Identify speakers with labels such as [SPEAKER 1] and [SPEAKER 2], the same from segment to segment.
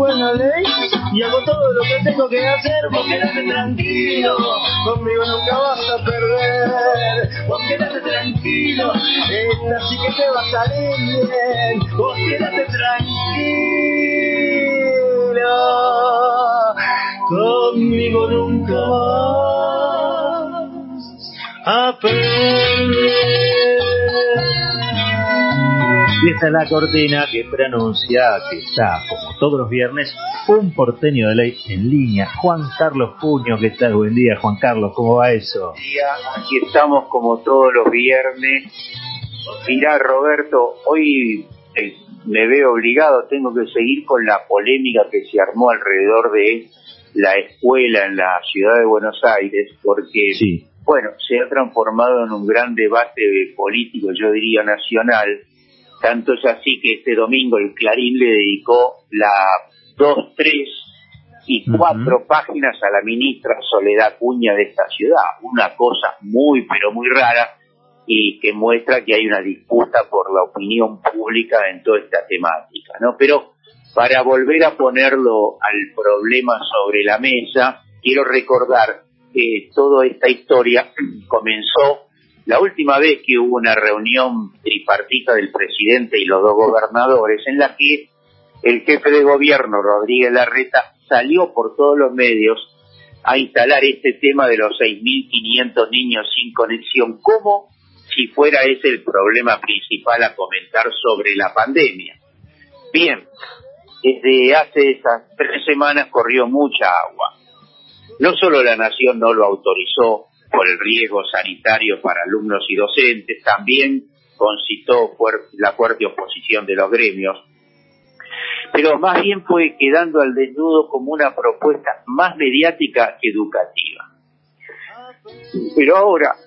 [SPEAKER 1] buena ley y hago todo lo que tengo que hacer. Vos quédate tranquilo, conmigo nunca vas a perder. Vos quédate tranquilo, esta sí que te va a salir bien. Vos quédate tranquilo, conmigo nunca vas a perder.
[SPEAKER 2] Y esta es la cortina que preanuncia que está, como todos los viernes, un porteño de ley en línea. Juan Carlos Puño, ¿qué tal? Buen día, Juan Carlos, ¿cómo va eso?
[SPEAKER 3] Buen día, aquí estamos como todos los viernes. Mirá, Roberto, hoy me veo obligado, tengo que seguir con la polémica que se armó alrededor de la escuela en la ciudad de Buenos Aires, porque,
[SPEAKER 2] sí,
[SPEAKER 3] bueno, se ha transformado en un gran debate político, yo diría nacional. Tanto es así que este domingo el Clarín le dedicó las 2, 3 y 4 páginas a la ministra Soledad Acuña de esta ciudad. Una cosa muy, pero muy rara, y que muestra que hay una disputa por la opinión pública en toda esta temática, ¿no? Pero para volver a ponerlo al problema sobre la mesa, quiero recordar que toda esta historia comenzó la última vez que hubo una reunión tripartita del presidente y los dos gobernadores, en la que el jefe de gobierno, Rodríguez Larreta, salió por todos los medios a instalar este tema de los 6.500 niños sin conexión, como si fuera ese el problema principal a comentar sobre la pandemia. Bien, desde hace esas 3 semanas corrió mucha agua. No solo la Nación no lo autorizó por el riesgo sanitario para alumnos y docentes, también concitó la fuerte oposición de los gremios, pero más bien fue quedando al desnudo como una propuesta más mediática que educativa. Pero ahora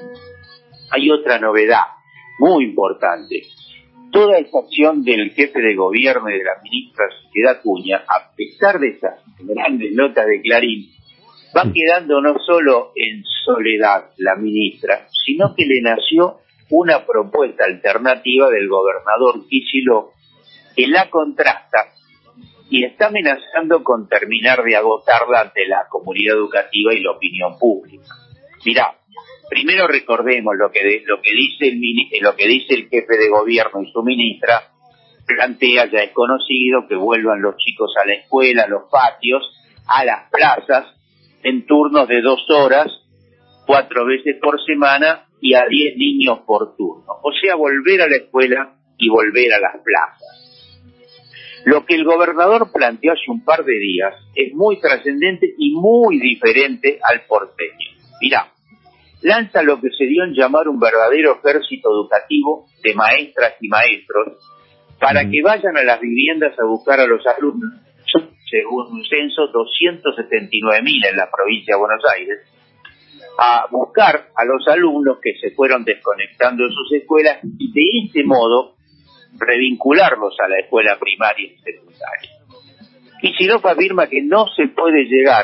[SPEAKER 3] hay otra novedad muy importante. Toda esa acción del jefe de gobierno y de la ministra Soledad Acuña, a pesar de esas grandes notas de Clarín, va quedando no solo en soledad la ministra, sino que le nació una propuesta alternativa del gobernador Kicillof que la contrasta y está amenazando con terminar de agotarla ante la comunidad educativa y la opinión pública. Mirá, primero recordemos lo que dice el jefe de gobierno y su ministra. Plantea, ya es conocido, que vuelvan los chicos a la escuela, a los patios, a las plazas, en turnos de 2 horas, 4 veces por semana y a 10 niños por turno. O sea, volver a la escuela y volver a las plazas. Lo que el gobernador planteó hace un par de días es muy trascendente y muy diferente al porteño. Mirá, lanza lo que se dio en llamar un verdadero ejército educativo de maestras y maestros para que vayan a las viviendas a buscar a los alumnos. Según un censo, 279.000 en la provincia de Buenos Aires, a buscar a los alumnos que se fueron desconectando de sus escuelas y de este modo revincularlos a la escuela primaria y secundaria. Kicillof afirma que no se puede llevar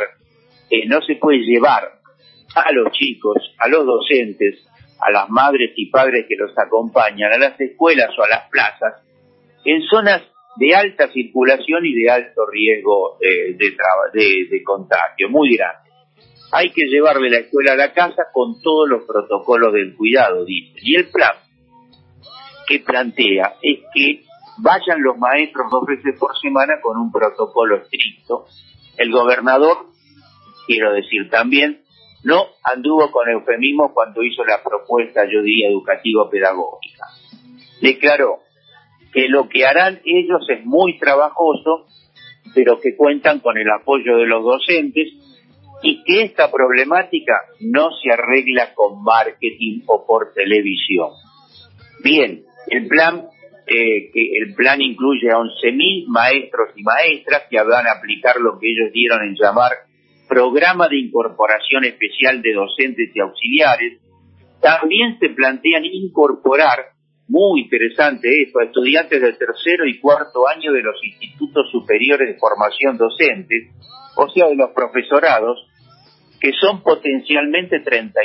[SPEAKER 3] a los chicos, a los docentes, a las madres y padres que los acompañan a las escuelas o a las plazas en zonas de alta circulación y de alto riesgo de contagio, muy grande. Hay que llevarle la escuela a la casa con todos los protocolos del cuidado, dice. Y el plan que plantea es que vayan los maestros 2 veces por semana con un protocolo estricto. El gobernador, quiero decir también, no anduvo con eufemismo cuando hizo la propuesta, yo diría, educativo-pedagógica. Declaró que lo que harán ellos es muy trabajoso, pero que cuentan con el apoyo de los docentes y que esta problemática no se arregla con marketing o por televisión. Bien, el plan incluye a 11.000 maestros y maestras que van a aplicar lo que ellos dieron en llamar programa de incorporación especial de docentes y auxiliares. También se plantean incorporar, muy interesante esto, a estudiantes del 3er y 4.º año de los institutos superiores de formación docente, o sea, de los profesorados, que son potencialmente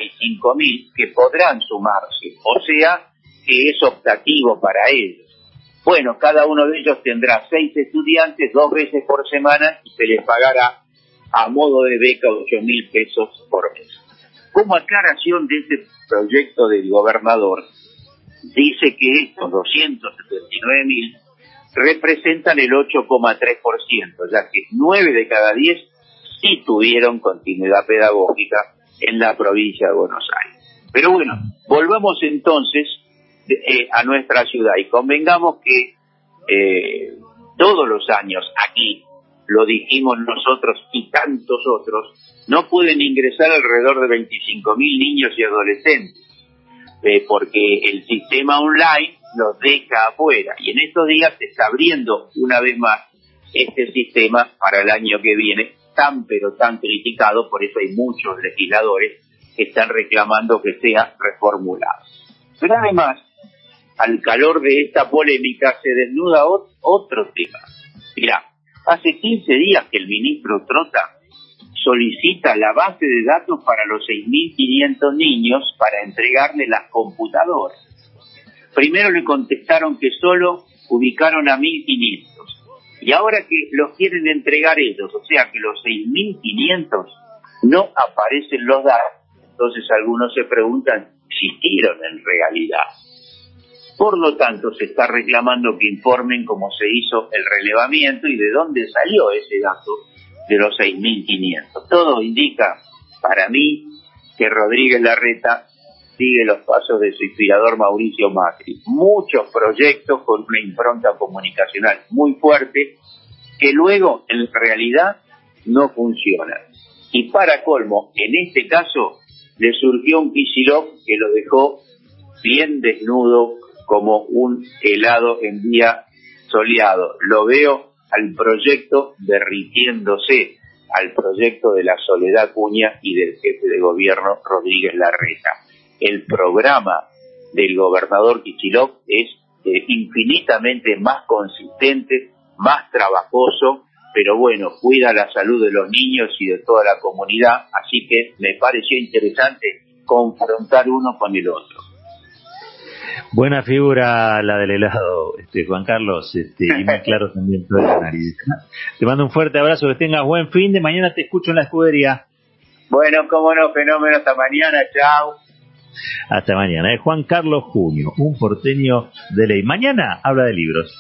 [SPEAKER 3] 35.000 que podrán sumarse, o sea, que es optativo para ellos. Bueno, cada uno de ellos tendrá 6 estudiantes 2 veces por semana y se les pagará a modo de beca 8.000 pesos por mes. Como aclaración de este proyecto del gobernador, dice que estos 279.000 representan el 8,3%, ya que 9 de cada 10 sí tuvieron continuidad pedagógica en la provincia de Buenos Aires. Pero bueno, volvamos entonces a nuestra ciudad y convengamos que todos los años aquí, lo dijimos nosotros y tantos otros, no pueden ingresar alrededor de 25.000 niños y adolescentes, porque el sistema online los deja afuera, y en estos días se está abriendo una vez más este sistema para el año que viene, tan pero tan criticado. Por eso hay muchos legisladores que están reclamando que sea reformulado. Pero además, al calor de esta polémica se desnuda otro tema. Mirá, hace 15 días que el ministro Trota solicita la base de datos para los 6.500 niños para entregarle las computadoras. Primero le contestaron que solo ubicaron a 1.500 y ahora que los quieren entregar ellos, o sea que los 6.500 no aparecen los datos. Entonces algunos se preguntan si existieron en realidad. Por lo tanto, se está reclamando que informen cómo se hizo el relevamiento y de dónde salió ese dato de los 6.500. Todo indica, para mí, que Rodríguez Larreta sigue los pasos de su inspirador Mauricio Macri. Muchos proyectos con una impronta comunicacional muy fuerte que luego, en realidad, no funcionan. Y para colmo, en este caso, le surgió un Kicillof que lo dejó bien desnudo como un helado en día soleado. Lo veo al proyecto derritiéndose, al proyecto de la Soledad Acuña y del jefe de gobierno Rodríguez Larreta. El programa del gobernador Kicillof es infinitamente más consistente, más trabajoso, pero bueno, cuida la salud de los niños y de toda la comunidad, así que me pareció interesante confrontar uno con el otro.
[SPEAKER 2] Buena figura la del helado, Juan Carlos, y muy claro también todo el análisis. Te mando un fuerte abrazo, que tengas buen fin de mañana, te escucho en la escudería.
[SPEAKER 3] Bueno, cómo no, fenómeno, hasta mañana, chao.
[SPEAKER 2] Hasta mañana, Juan Carlos Junio, un porteño de ley. Mañana habla de libros.